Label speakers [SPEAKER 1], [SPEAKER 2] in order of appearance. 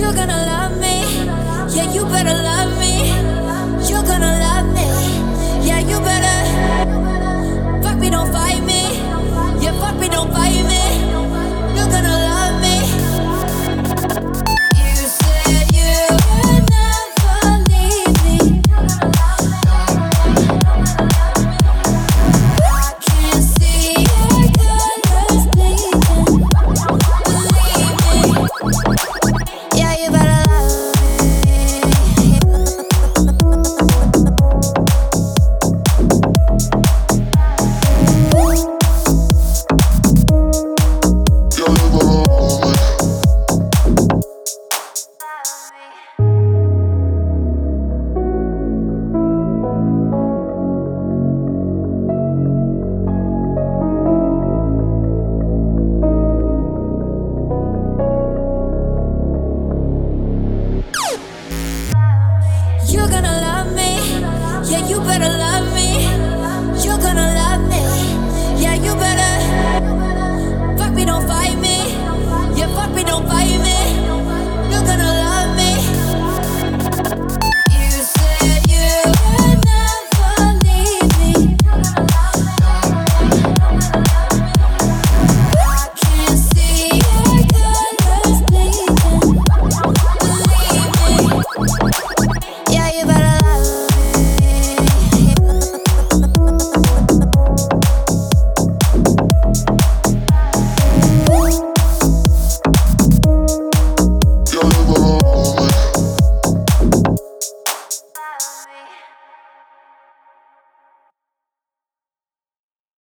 [SPEAKER 1] You're gonna love me. Yeah, you better love me. You're gonna love me. Yeah, you better. Fuck me, don't fight me. Yeah, fuck me, don't fight me. You're gonna love me. You said you would never leave me. I can't see your colors bleeding. Believe me.